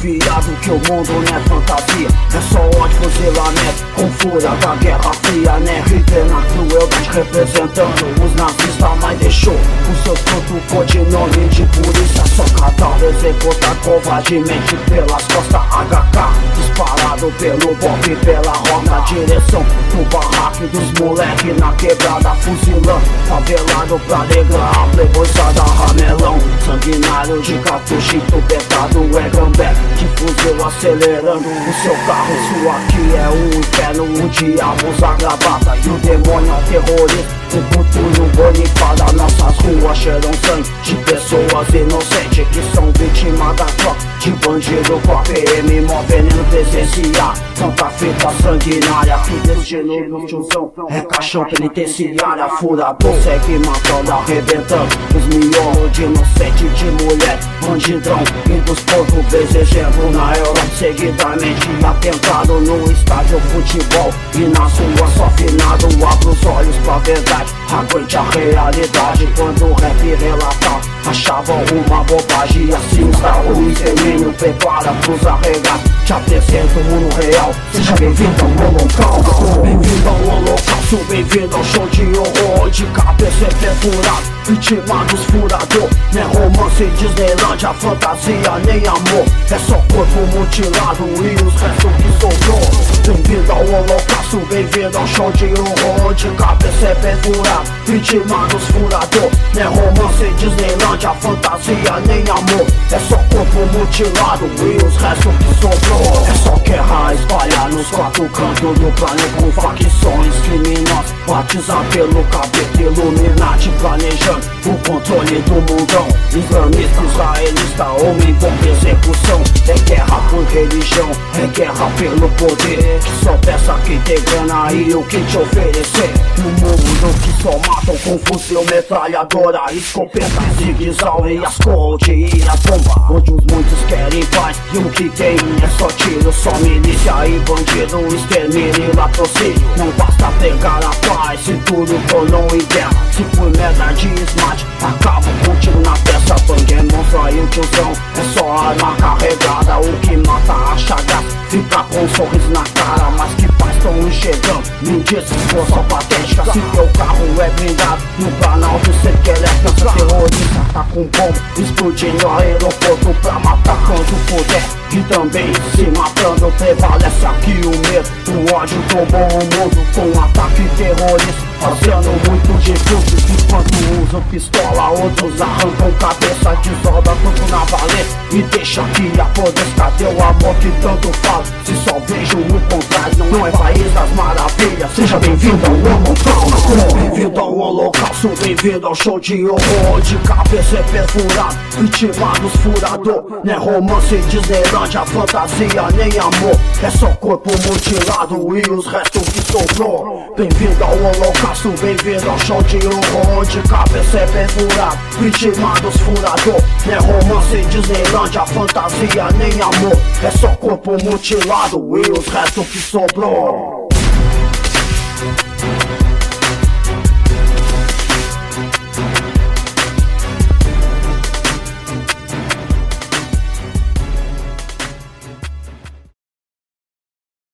desconfiado que o mundo não é fantasia, é só ódio, fuzilamento com fúria da Guerra Fria, né? Hitler na crueldade representando os nazistas, mas deixou os seus frutos codinome de polícia. Só cadáver executado covardemente pelas costas HK, disparado pelo golpe pela roda, na direção do barraco dos moleque na quebrada, fuzilando, favelado pra negar a playboyzada ramelão. Sanguinário de cartucho entubetado, é gambé de fuzil acelerando o seu carro. Isso aqui é um inferno, o diabo usa gravata e o demônio é o terrorista. O futuro bonifada, nossas ruas cheiram sangue de pessoas inocentes que são vítimas da troca de bandido com a PM, mó veneno presenciar. Tanta fita sanguinária, destino no tiozão é caixão penitenciária. Furador segue matando, arrebentando os miolos de inocente, de mulher, bandidão e dos portugueses. Exemplo na Europa, seguidamente atentado no estádio futebol e nas ruas só finado. Abra os olhos pra verdade, aguente a realidade. Quando o rap relatar, achavam uma bobagem. Assim está o extermínio, prepara pros arregados. Te apresento o mundo real, seja bem-vindo ao holocausto. Bem-vindo ao holocausto, bem-vindo ao show de horror. De cabeça perfurado, vítima dos furador. Não é romance, Disneylândia, fantasia, nem amor. É só corpo mutilado e os restos que sobrou. Bem-vindo ao holocausto, bem-vindo ao show de horror. De cabeça perfurado, vítima dos furador. Não é romance, Disneylândia, fantasia, nem amor. É só corpo mutilado e os restos que sobrou. É só guerra espalhar nos quatro cantos do planeta, com facções criminosas batizadas pelo capeta Illuminati, planejando o controle do mundão. Islamista, israelista, homem com execução. É guerra por religião, é guerra pelo poder. Que só peça que tem grana e o que te oferecer. No mundo que só matam com fuzil, metralhadora, escopeta, zigue-zague e as coach e as bombas. Onde os muitos querem paz e o que tem é só tiro, só milícia e bandido, extermínio e latrocínio. Não basta pegar a paz se tudo tornou em guerra. Se por merda de smart, acabo contigo na peça. Bang é monstro aí o tiozão, é só arma carregada. O que mata acha graça, fica com um sorriso na cara. Mas que paz tão enxergando, me diz se for só patética. Se teu carro é blindado, no Planalto cê quer pensa terrorista, tá com bomba explodindo o aeroporto pra matar quando puder. E também se matando, prevalece aqui o medo. O ódio tomou o mundo com ataque terrorista, fazendo muito difícil. Enquanto usam pistola, outros arrancam cabeça, desolda tudo na valeta e deixa que apodreça. Cadê o amor que tanto fala? Se só vejo o contrário, não é país das maravilhas. Seja bem-vindo ao holocausto. Bem-vindo ao holocausto, bem-vindo ao show de horror. De cabeça é perfurado, vítima dos furador. Não é romance, Disneylândia, fantasia, nem amor. É só corpo mutilado e os restos que sobrou. Bem-vindo ao holocausto, bem-vindo ao show de horror. De cabeça é perfurado, vítima dos furador. Não é romance, Disneylândia, fantasia, nem amor. É só corpo mutilado e os restos que sobrou.